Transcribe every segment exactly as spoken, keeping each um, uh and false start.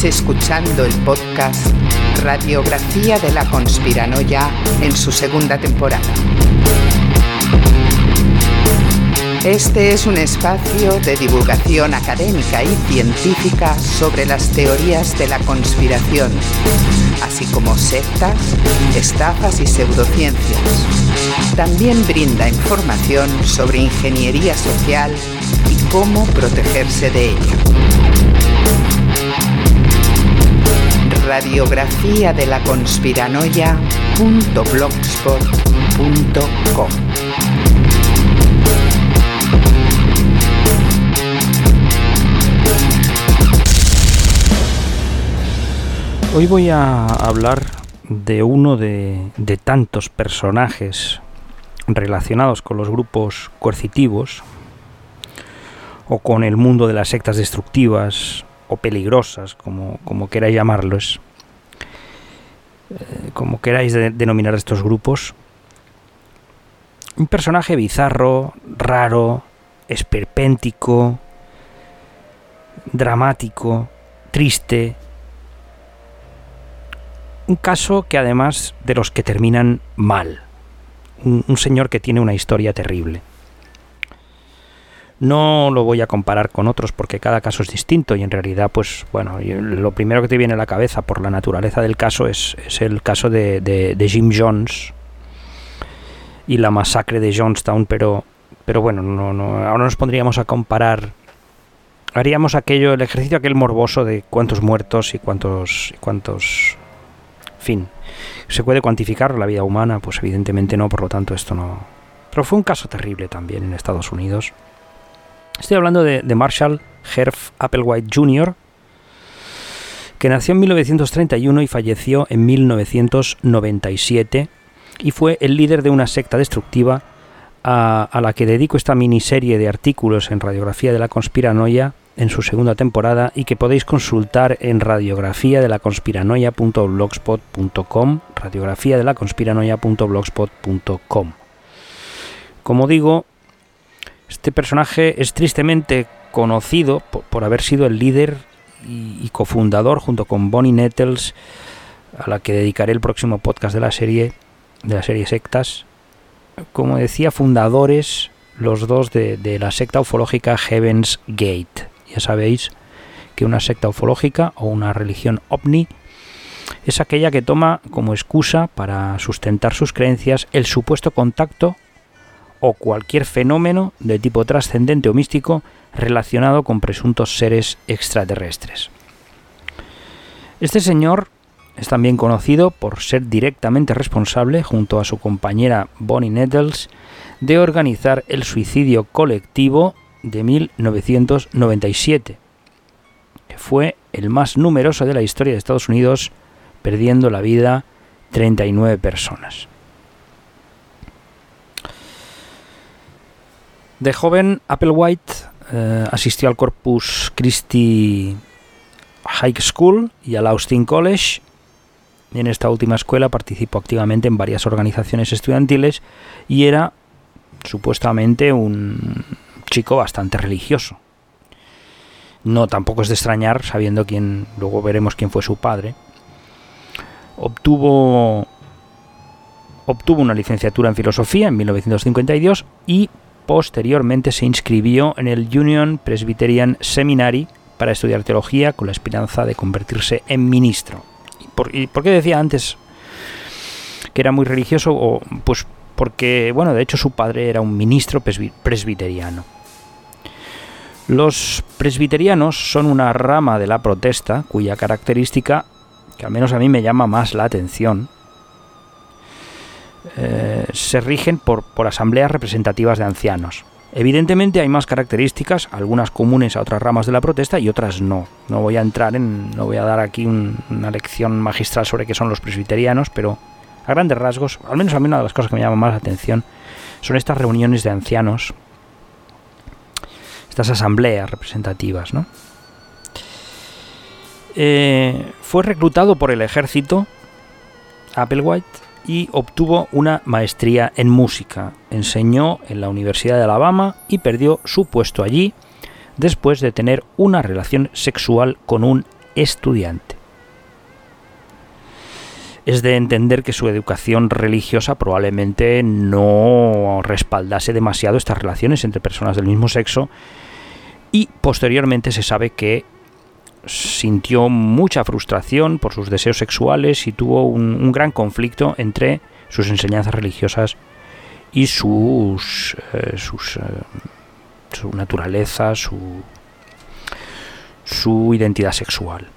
escuchando el podcast Radiografía de la Conspiranoia en su segunda temporada. Este es un espacio de divulgación académica y científica sobre las teorías de la conspiración, así como sectas, estafas y pseudociencias. También brinda información sobre ingeniería social y cómo protegerse de ella. Radiografía de la Conspiranoia punto blogspot punto com. Hoy voy a hablar de uno de, de tantos personajes relacionados con los grupos coercitivos o con el mundo de las sectas destructivas o peligrosas, como, como queráis llamarlos, eh, como queráis de, denominar estos grupos. Un personaje bizarro, raro, esperpéntico, dramático, triste. Un caso que además de los que terminan mal. Un, un señor que tiene una historia terrible. No lo voy a comparar con otros porque cada caso es distinto y en realidad, pues bueno, lo primero que te viene a la cabeza por la naturaleza del caso es, es el caso de, de, de Jim Jones y la masacre de Jonestown, pero, pero bueno, no, no, ahora nos pondríamos a comparar, haríamos aquello, el ejercicio aquel morboso de cuántos muertos y cuántos, y cuántos, en fin, ¿se puede cuantificar la vida humana? Pues evidentemente no, por lo tanto esto no. Pero fue un caso terrible también en Estados Unidos. Estoy hablando de, de Marshall Herb Applewhite junior, que nació en mil novecientos treinta y uno y falleció en mil novecientos noventa y siete, y fue el líder de una secta destructiva a, a la que dedico esta miniserie de artículos en Radiografía de la Conspiranoia en su segunda temporada y que podéis consultar en radiografía de la conspiranoia punto blogspot punto com, radiografía de la conspiranoia punto blogspot punto com. Como digo, este personaje es tristemente conocido por, por haber sido el líder y, y cofundador, junto con Bonnie Nettles, a la que dedicaré el próximo podcast de la serie, de la serie Sectas. Como decía, fundadores los dos de, de la secta ufológica Heaven's Gate. Ya sabéis que una secta ufológica o una religión ovni es aquella que toma como excusa para sustentar sus creencias el supuesto contacto o cualquier fenómeno de tipo trascendente o místico relacionado con presuntos seres extraterrestres. Este señor es también conocido por ser directamente responsable, junto a su compañera Bonnie Nettles, de organizar el suicidio colectivo de mil novecientos noventa y siete, que fue el más numeroso de la historia de Estados Unidos, perdiendo la vida treinta y nueve personas. De joven, Applewhite eh, asistió al Corpus Christi High School y al Austin College. En esta última escuela participó activamente en varias organizaciones estudiantiles y era supuestamente un chico bastante religioso. No, tampoco es de extrañar, sabiendo quién, luego veremos quién fue su padre. Obtuvo, obtuvo una licenciatura en filosofía en mil novecientos cincuenta y dos y posteriormente se inscribió en el Union Presbyterian Seminary para estudiar teología con la esperanza de convertirse en ministro. ¿Y por, y por qué decía antes que era muy religioso? O, pues porque, bueno, de hecho su padre era un ministro presbi- presbiteriano. Los presbiterianos son una rama de la protesta cuya característica, que al menos a mí me llama más la atención, eh, se rigen por, por asambleas representativas de ancianos. Evidentemente hay más características, algunas comunes a otras ramas de la protesta y otras no. No voy a entrar en, no voy a dar aquí un, una lección magistral sobre qué son los presbiterianos, pero a grandes rasgos, al menos a mí una de las cosas que me llama más la atención son estas reuniones de ancianos, estas asambleas representativas, ¿no? Eh, fue reclutado por el ejército, Applewhite, y obtuvo una maestría en música. Enseñó en la Universidad de Alabama y perdió su puesto allí después de tener una relación sexual con un estudiante. Es de entender que su educación religiosa probablemente no respaldase demasiado estas relaciones entre personas del mismo sexo, y posteriormente se sabe que sintió mucha frustración por sus deseos sexuales y tuvo un, un gran conflicto entre sus enseñanzas religiosas y sus, eh, sus eh, su naturaleza, su, su identidad sexual.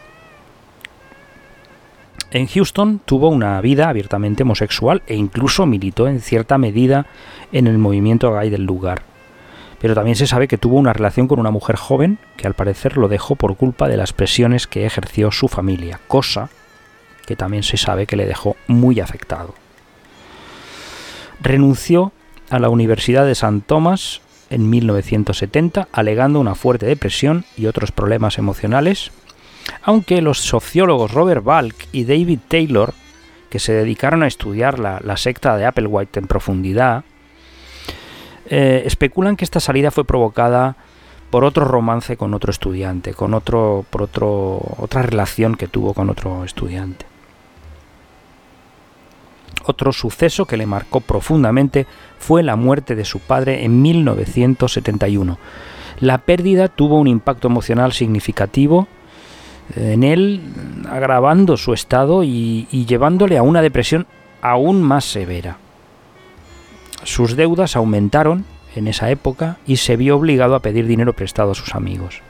En Houston tuvo una vida abiertamente homosexual e incluso militó en cierta medida en el movimiento gay del lugar. Pero también se sabe que tuvo una relación con una mujer joven que al parecer lo dejó por culpa de las presiones que ejerció su familia, cosa que también se sabe que le dejó muy afectado. Renunció a la Universidad de Saint Thomas en mil novecientos setenta, alegando una fuerte depresión y otros problemas emocionales, aunque los sociólogos Robert Balk y David Taylor, que se dedicaron a estudiar la, la secta de Applewhite en profundidad, eh, especulan que esta salida fue provocada por otro romance con otro estudiante, con otro, por otro, otra relación que tuvo con otro estudiante. Otro suceso que le marcó profundamente fue la muerte de su padre en mil novecientos setenta y uno. La pérdida tuvo un impacto emocional significativo en él, agravando su estado y, y llevándole a una depresión aún más severa. Sus deudas aumentaron en esa época y se vio obligado a pedir dinero prestado a sus amigos.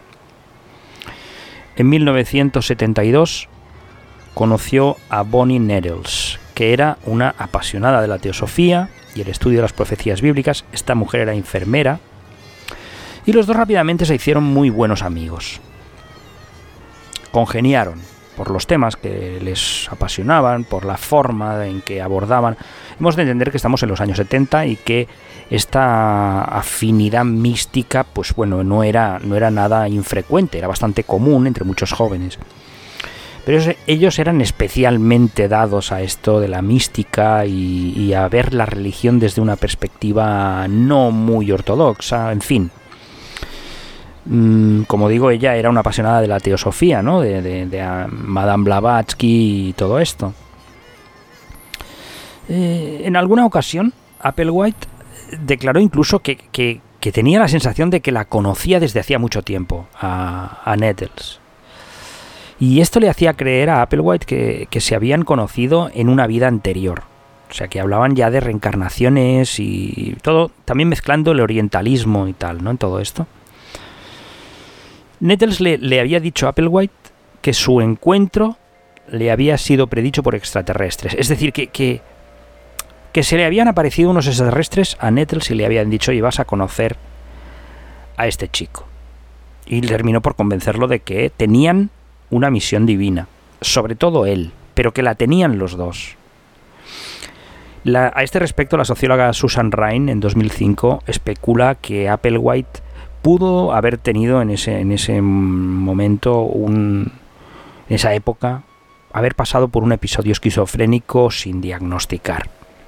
En mil novecientos setenta y dos conoció a Bonnie Nettles, que era una apasionada de la teosofía y el estudio de las profecías bíblicas. Esta mujer era enfermera y los dos rápidamente se hicieron muy buenos amigos. Congeniaron por los temas que les apasionaban, por la forma en que abordaban. Hemos de entender que estamos en los años setenta y que esta afinidad mística, pues bueno, no era, no era nada infrecuente, era bastante común entre muchos jóvenes. Pero ellos eran especialmente dados a esto de la mística y, y a ver la religión desde una perspectiva no muy ortodoxa, en fin. Como digo, ella era una apasionada de la teosofía, ¿no? De, de, de Madame Blavatsky y todo esto. Eh, en alguna ocasión, Applewhite declaró incluso que, que, que tenía la sensación de que la conocía desde hacía mucho tiempo, a, a Nettles. Y esto le hacía creer a Applewhite que, que se habían conocido en una vida anterior. O sea, que hablaban ya de reencarnaciones y todo, también mezclando el orientalismo y tal, ¿no? En todo esto. Nettles le, le había dicho a Applewhite que su encuentro le había sido predicho por extraterrestres. Es decir, que, que, que se le habían aparecido unos extraterrestres a Nettles y le habían dicho: oye, vas a conocer a este chico. Y terminó por convencerlo de que tenían una misión divina, sobre todo él, pero que la tenían los dos. La, a este respecto, la socióloga Susan Rhine en dos mil cinco especula que Applewhite pudo haber tenido en ese, en ese momento, un, en esa época, haber pasado por un episodio esquizofrénico sin diagnosticar.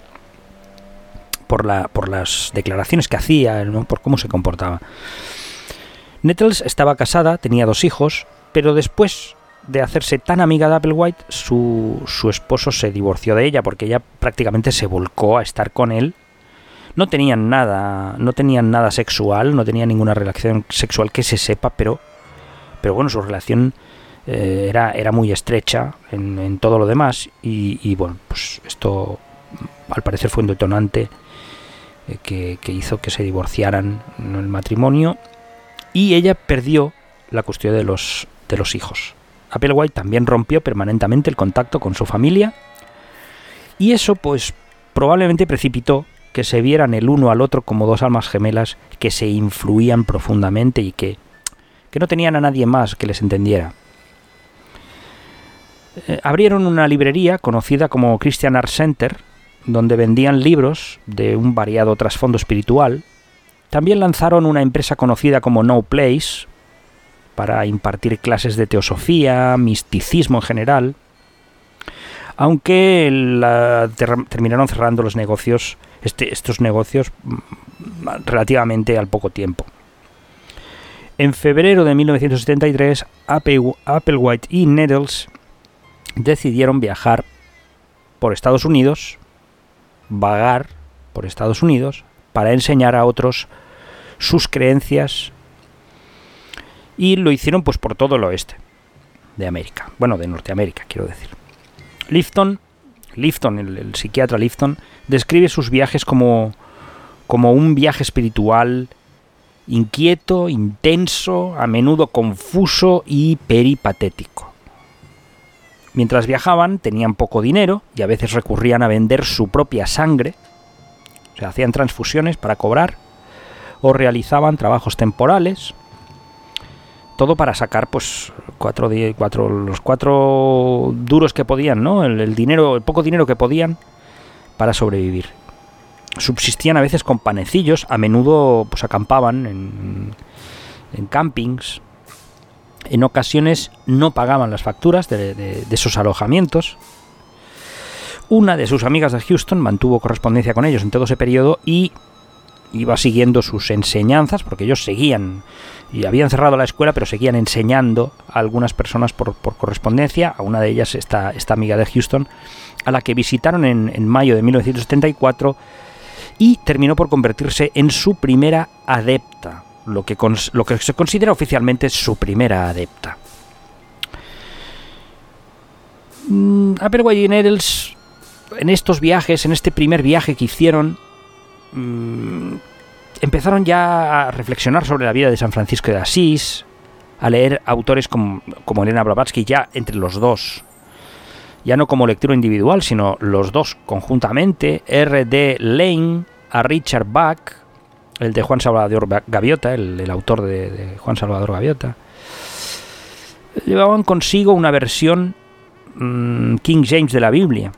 Por, la, por las declaraciones que hacía, ¿no? Por cómo se comportaba. Nettles estaba casada, tenía dos hijos, pero después de hacerse tan amiga de Applewhite, su, su esposo se divorció de ella porque ella prácticamente se volcó a estar con él. No tenían nada, no tenían nada sexual, no tenían ninguna relación sexual que se sepa, pero, pero bueno, su relación eh, era, era muy estrecha en, en todo lo demás y, y bueno, pues esto al parecer fue un detonante eh, que, que hizo que se divorciaran en el matrimonio y ella perdió la custodia de los, de los hijos. Applewhite también rompió permanentemente el contacto con su familia y eso pues probablemente precipitó que se vieran el uno al otro como dos almas gemelas que se influían profundamente y que, que no tenían a nadie más que les entendiera. Eh, abrieron una librería conocida como Christian Art Center, donde vendían libros de un variado trasfondo espiritual. También lanzaron una empresa conocida como No Place, para impartir clases de teosofía, misticismo en general, aunque la, ter, terminaron cerrando los negocios, este, estos negocios relativamente al poco tiempo. En febrero de mil novecientos setenta y tres, Applewhite y Needles decidieron viajar por Estados Unidos, vagar por Estados Unidos, para enseñar a otros sus creencias, y lo hicieron pues por todo el oeste de América, bueno, de Norteamérica, quiero decir. Lifton, Lifton el, el psiquiatra Lifton, describe sus viajes como, como un viaje espiritual inquieto, intenso, a menudo confuso y peripatético. Mientras viajaban tenían poco dinero y a veces recurrían a vender su propia sangre, o sea, hacían transfusiones para cobrar o realizaban trabajos temporales, todo para sacar pues cuatro, cuatro, los cuatro duros que podían, ¿no? El, el dinero, el poco dinero que podían para sobrevivir. Subsistían a veces con panecillos, a menudo pues acampaban en, en campings. En ocasiones no pagaban las facturas de, de, de esos alojamientos. Una de sus amigas de Houston mantuvo correspondencia con ellos en todo ese periodo y iba siguiendo sus enseñanzas, porque ellos seguían, y habían cerrado la escuela, pero seguían enseñando a algunas personas por, por correspondencia. A una de ellas, esta, esta amiga de Houston, a la que visitaron en, en mayo de mil novecientos setenta y cuatro, y terminó por convertirse en su primera adepta, lo que, cons, lo que se considera oficialmente su primera adepta. Mm, Applewhite y Needles, en estos viajes, en este primer viaje que hicieron, mm, empezaron ya a reflexionar sobre la vida de San Francisco de Asís, a leer autores como, como Elena Blavatsky, ya entre los dos, ya no como lectura individual, sino los dos conjuntamente, R D Lane, a Richard Bach, el de Juan Salvador Gaviota, el, el autor de, de Juan Salvador Gaviota. Llevaban consigo una versión mmm, King James de la Biblia.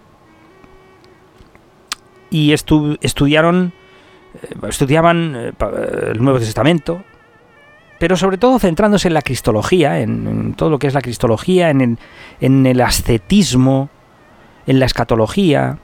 Y estu- estudiaron, eh, estudiaban eh, el Nuevo Testamento, pero sobre todo centrándose en la cristología, en, en todo lo que es la cristología, en el, en el ascetismo, en la escatología.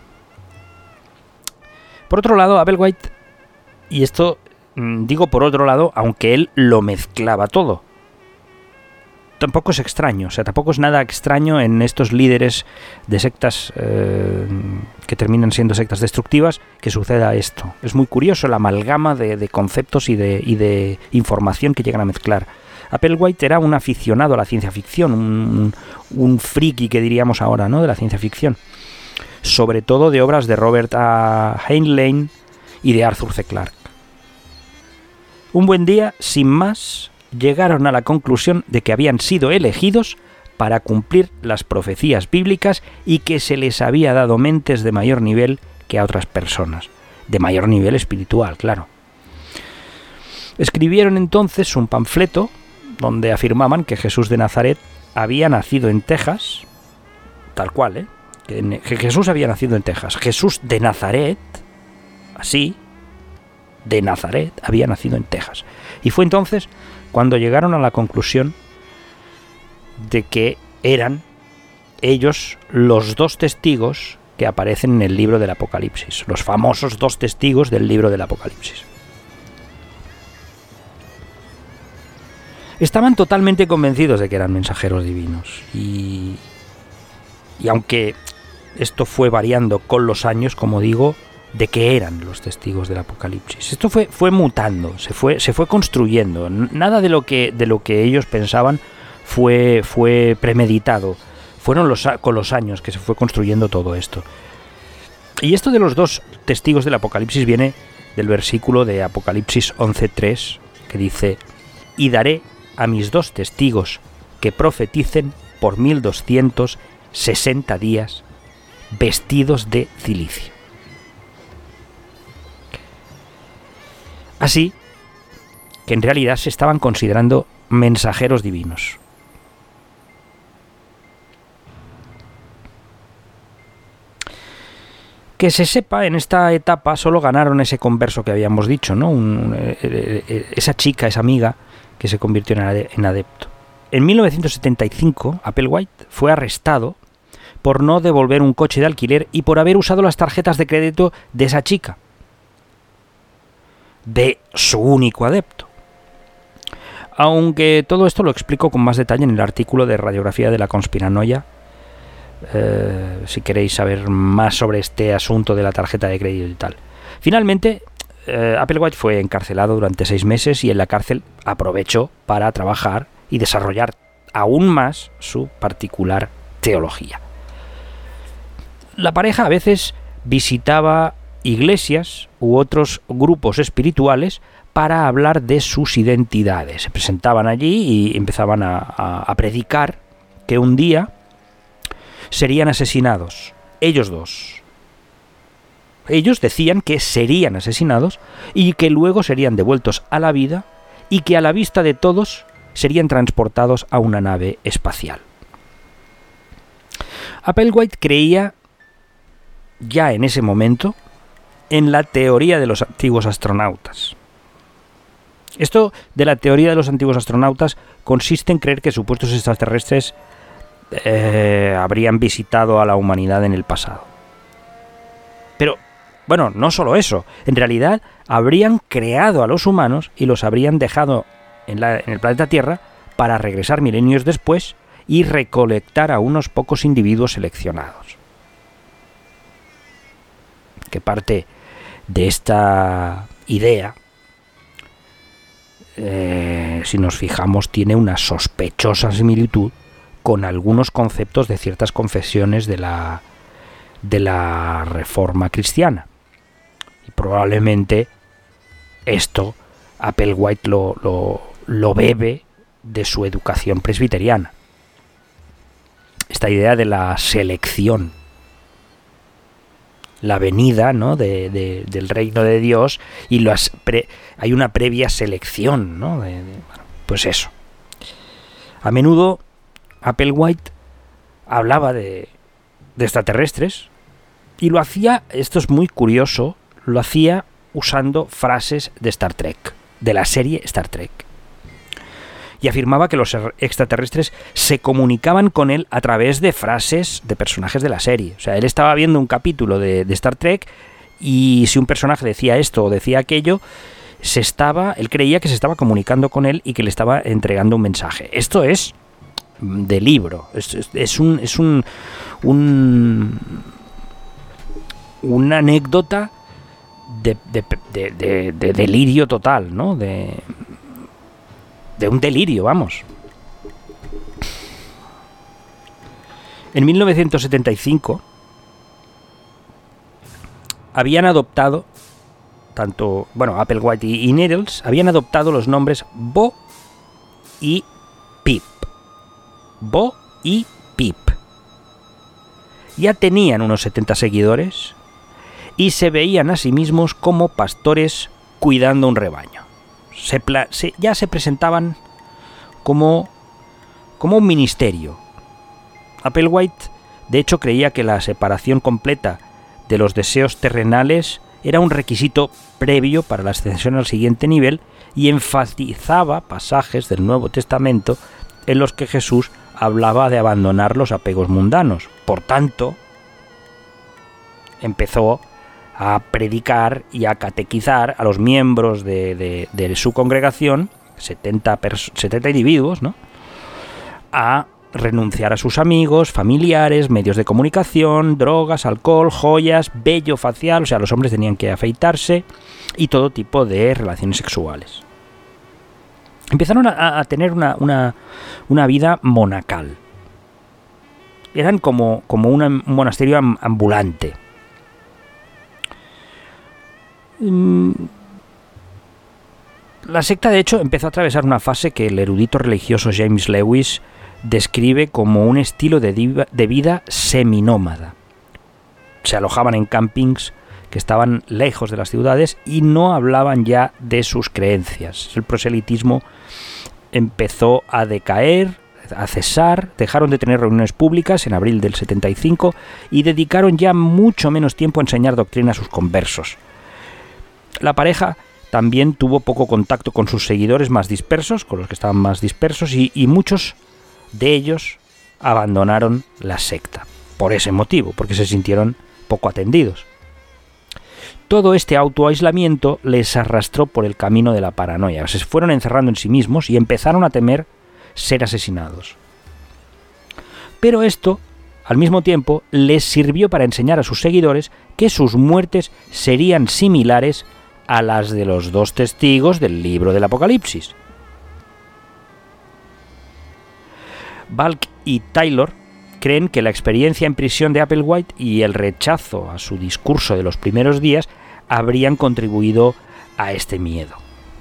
Por otro lado, Applewhite, y esto mmm, digo por otro lado, aunque él lo mezclaba todo, tampoco es extraño, o sea, tampoco es nada extraño en estos líderes de sectas eh, que terminan siendo sectas destructivas que suceda esto. Es muy curioso la amalgama de, de conceptos y de, y de información que llegan a mezclar. Applewhite era un aficionado a la ciencia ficción, un, un friki que diríamos ahora, ¿no?, de la ciencia ficción, sobre todo de obras de Robert A. Heinlein y de Arthur C. Clarke. Un buen día, sin más, llegaron a la conclusión de que habían sido elegidos para cumplir las profecías bíblicas y que se les había dado mentes de mayor nivel que a otras personas, de mayor nivel espiritual, claro. Escribieron entonces un panfleto donde afirmaban que Jesús de Nazaret había nacido en Texas, tal cual, ¿eh? Que Jesús había nacido en Texas. Jesús de Nazaret, así, de Nazaret, había nacido en Texas. Y fue entonces cuando llegaron a la conclusión de que eran ellos los dos testigos que aparecen en el libro del Apocalipsis, los famosos dos testigos del libro del Apocalipsis. Estaban totalmente convencidos de que eran mensajeros divinos, y, y aunque esto fue variando con los años, como digo, de que eran los testigos del Apocalipsis. Esto fue, fue mutando, se fue, se fue construyendo. Nada de lo que, de lo que ellos pensaban fue, fue premeditado. Fueron los, con los años que se fue construyendo todo esto. Y esto de los dos testigos del Apocalipsis viene del versículo de Apocalipsis once tres, que dice: y daré a mis dos testigos que profeticen por mil doscientos sesenta días vestidos de cilicio. Así que en realidad se estaban considerando mensajeros divinos. Que se sepa, en esta etapa solo ganaron ese converso que habíamos dicho, ¿no? Un, eh, eh, esa chica, esa amiga que se convirtió en adepto. En mil novecientos setenta y cinco, Applewhite fue arrestado por no devolver un coche de alquiler y por haber usado las tarjetas de crédito de esa chica, de su único adepto. Aunque todo esto lo explico con más detalle en el artículo de Radiografía de la Conspiranoia, eh, si queréis saber más sobre este asunto de la tarjeta de crédito y tal. Finalmente, eh, Applewhite fue encarcelado durante seis meses y en la cárcel aprovechó para trabajar y desarrollar aún más su particular teología. La pareja a veces visitaba iglesias u otros grupos espirituales para hablar de sus identidades. Se presentaban allí y empezaban a, a, a predicar que un día serían asesinados, ellos dos. Ellos decían que serían asesinados y que luego serían devueltos a la vida y que a la vista de todos serían transportados a una nave espacial. Applewhite creía ya en ese momento en la teoría de los antiguos astronautas. Esto de la teoría de los antiguos astronautas consiste en creer que supuestos extraterrestres eh, habrían visitado a la humanidad en el pasado. Pero, bueno, no solo eso. En realidad, habrían creado a los humanos y los habrían dejado en, la, en el planeta Tierra para regresar milenios después y recolectar a unos pocos individuos seleccionados. Que parte de esta idea, eh, si nos fijamos, tiene una sospechosa similitud con algunos conceptos de ciertas confesiones de la, de la Reforma cristiana. Y probablemente esto Applewhite lo, lo, lo bebe de su educación presbiteriana. Esta idea de la selección, la venida, ¿no?, de, de, del reino de Dios, y las pre, hay una previa selección, ¿no? De, de, bueno, pues eso. A menudo Applewhite hablaba de, de extraterrestres y lo hacía, esto es muy curioso, lo hacía usando frases de Star Trek, de la serie Star Trek. Y afirmaba que los extraterrestres se comunicaban con él a través de frases de personajes de la serie. O sea, él estaba viendo un capítulo de, de Star Trek y si un personaje decía esto o decía aquello, se estaba, él creía que se estaba comunicando con él y que le estaba entregando un mensaje. Esto es de libro, es, es, es un es un, un una anécdota de, de, de, de, de delirio total, ¿no? De, de un delirio, vamos. En mil novecientos setenta y cinco habían adoptado tanto, bueno, Applewhite y, y Needles habían adoptado los nombres Bo y Pip. Bo y Pip. Ya tenían unos setenta seguidores y se veían a sí mismos como pastores cuidando un rebaño. Se pla- se, ya se presentaban como, como un ministerio. Applewhite, de hecho, creía que la separación completa de los deseos terrenales era un requisito previo para la ascensión al siguiente nivel y enfatizaba pasajes del Nuevo Testamento en los que Jesús hablaba de abandonar los apegos mundanos. Por tanto, empezó a predicar y a catequizar a los miembros de, de, de su congregación, setenta, pers- setenta individuos, ¿no?, a renunciar a sus amigos, familiares, medios de comunicación, drogas, alcohol, joyas, vello facial, o sea, los hombres tenían que afeitarse y todo tipo de relaciones sexuales. Empezaron a, a tener una, una, una vida monacal. Eran como, como una, un monasterio ambulante. La secta, de hecho, empezó a atravesar una fase que el erudito religioso James Lewis describe como un estilo de, diva, de vida seminómada. Se alojaban en campings que estaban lejos de las ciudades y no hablaban ya de sus creencias. El proselitismo empezó a decaer, a cesar, dejaron de tener reuniones públicas en abril del setenta y cinco y dedicaron ya mucho menos tiempo a enseñar doctrina a sus conversos. La pareja también tuvo poco contacto con sus seguidores más dispersos, con los que estaban más dispersos, y, y muchos de ellos abandonaron la secta por ese motivo, porque se sintieron poco atendidos. Todo este autoaislamiento les arrastró por el camino de la paranoia. Se fueron encerrando en sí mismos y empezaron a temer ser asesinados. Pero esto, al mismo tiempo, les sirvió para enseñar a sus seguidores que sus muertes serían similares a las de los dos testigos del libro del Apocalipsis. Balk y Taylor creen que la experiencia en prisión de Applewhite y el rechazo a su discurso de los primeros días habrían contribuido a este miedo.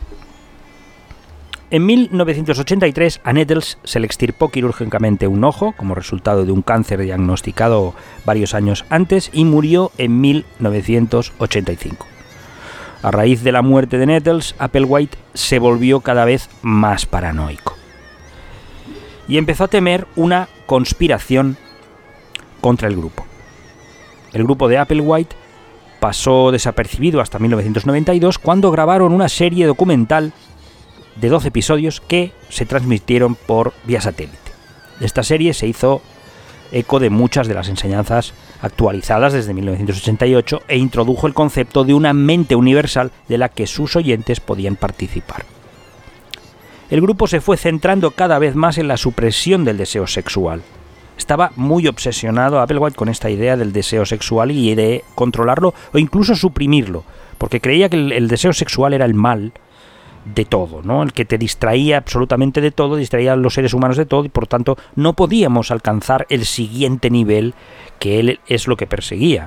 En mil novecientos ochenta y tres a Nettles se le extirpó quirúrgicamente un ojo como resultado de un cáncer diagnosticado varios años antes y murió en mil novecientos ochenta y cinco. A raíz de la muerte de Nettles, Applewhite se volvió cada vez más paranoico y empezó a temer una conspiración contra el grupo. El grupo de Applewhite pasó desapercibido hasta mil novecientos noventa y dos, cuando grabaron una serie documental de doce episodios que se transmitieron por vía satélite. Esta serie se hizo eco de muchas de las enseñanzas actualizadas desde mil novecientos ochenta y ocho e introdujo el concepto de una mente universal de la que sus oyentes podían participar. El grupo se fue centrando cada vez más en la supresión del deseo sexual. Estaba muy obsesionado Applewhite con esta idea del deseo sexual y de controlarlo o incluso suprimirlo, porque creía que el, el deseo sexual era el mal de todo, ¿no? El que te distraía absolutamente de todo, distraía a los seres humanos de todo, y por tanto no podíamos alcanzar el siguiente nivel, que él es lo que perseguía.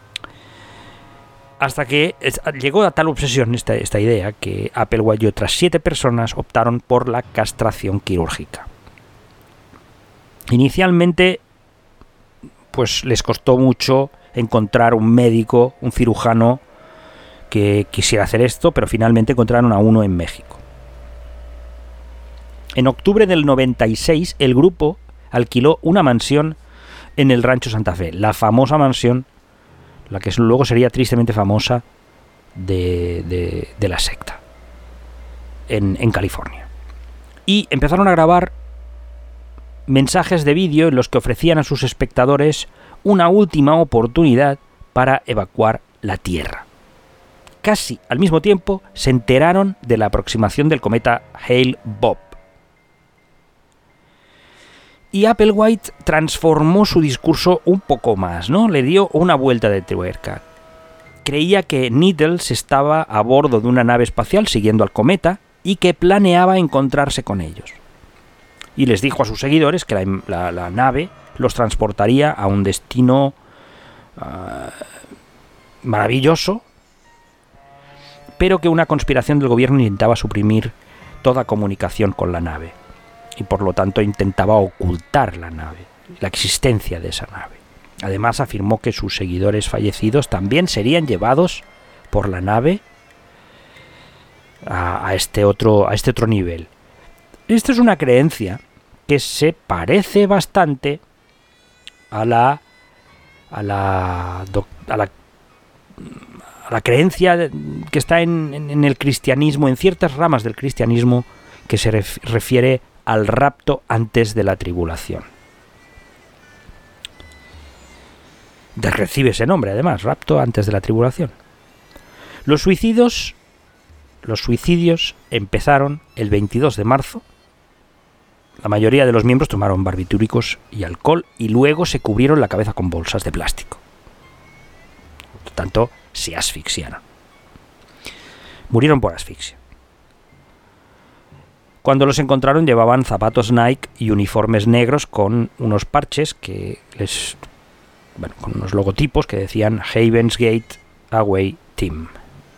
Hasta que llegó a tal obsesión esta, esta idea que Applewhite y otras siete personas optaron por la castración quirúrgica. Inicialmente, pues les costó mucho encontrar un médico, un cirujano que quisiera hacer esto, pero finalmente encontraron a uno en México. En octubre del noventa y seis, el grupo alquiló una mansión en el Rancho Santa Fe, la famosa mansión, la que luego sería tristemente famosa de, de, de la secta, en, en California. Y empezaron a grabar mensajes de vídeo en los que ofrecían a sus espectadores una última oportunidad para evacuar la Tierra. Casi al mismo tiempo se enteraron de la aproximación del cometa Hale-Bopp. Y Applewhite transformó su discurso un poco más, ¿no? Le dio una vuelta de tuerca. Creía que Nettles estaba a bordo de una nave espacial siguiendo al cometa y que planeaba encontrarse con ellos. Y les dijo a sus seguidores que la, la, la nave los transportaría a un destino uh, maravilloso, pero que una conspiración del gobierno intentaba suprimir toda comunicación con la nave. Y por lo tanto intentaba ocultar la nave, la existencia de esa nave. Además afirmó que sus seguidores fallecidos también serían llevados por la nave a, a, este, otro, a este otro nivel. Esto es una creencia que se parece bastante a la a la a la, a la creencia que está en, en, en el cristianismo, en ciertas ramas del cristianismo, que se ref, refiere al rapto antes de la tribulación. De, recibe ese nombre, además, rapto antes de la tribulación. Los suicidios, los suicidios empezaron el veintidós de marzo. La mayoría de los miembros tomaron barbitúricos y alcohol y luego se cubrieron la cabeza con bolsas de plástico. Por lo tanto, se asfixiaron. Murieron por asfixia. Cuando los encontraron llevaban zapatos Nike y uniformes negros con unos parches que les, bueno, con unos logotipos que decían Heaven's Gate Away Team.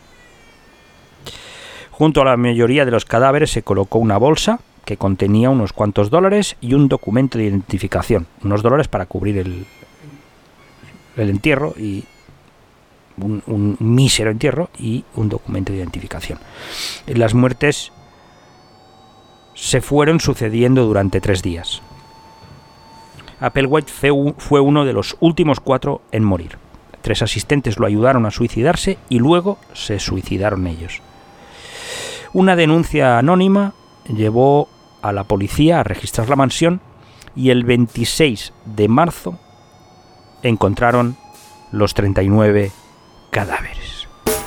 Junto a la mayoría de los cadáveres se colocó una bolsa que contenía unos cuantos dólares y un documento de identificación. Unos dólares para cubrir el, el entierro y un, un mísero entierro y un documento de identificación. Las muertes se fueron sucediendo durante tres días. Applewhite fue uno de los últimos cuatro en morir. Tres asistentes lo ayudaron a suicidarse y luego se suicidaron ellos. Una denuncia anónima llevó a la policía a registrar la mansión y el veintiséis de marzo encontraron los treinta y nueve cadáveres.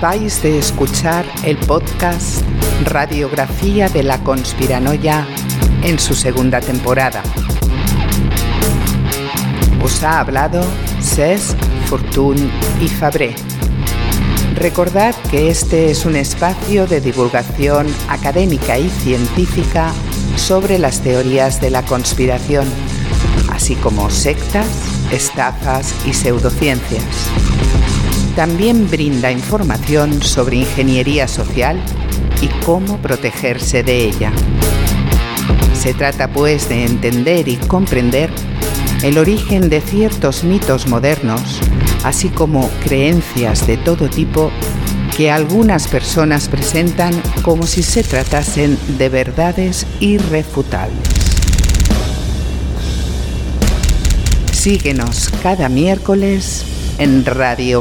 Acabáis de escuchar el podcast Radiografía de la Conspiranoia en su segunda temporada. Os ha hablado Cesc, Fortuny y Fabré. Recordad que este es un espacio de divulgación académica y científica sobre las teorías de la conspiración, así como sectas, estafas y pseudociencias. También brinda información sobre ingeniería social y cómo protegerse de ella. Se trata pues de entender y comprender el origen de ciertos mitos modernos, así como creencias de todo tipo que algunas personas presentan como si se tratasen de verdades irrefutables. Síguenos cada miércoles en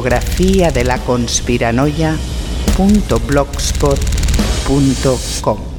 radiografía de la conspiranoia punto blogspot punto com.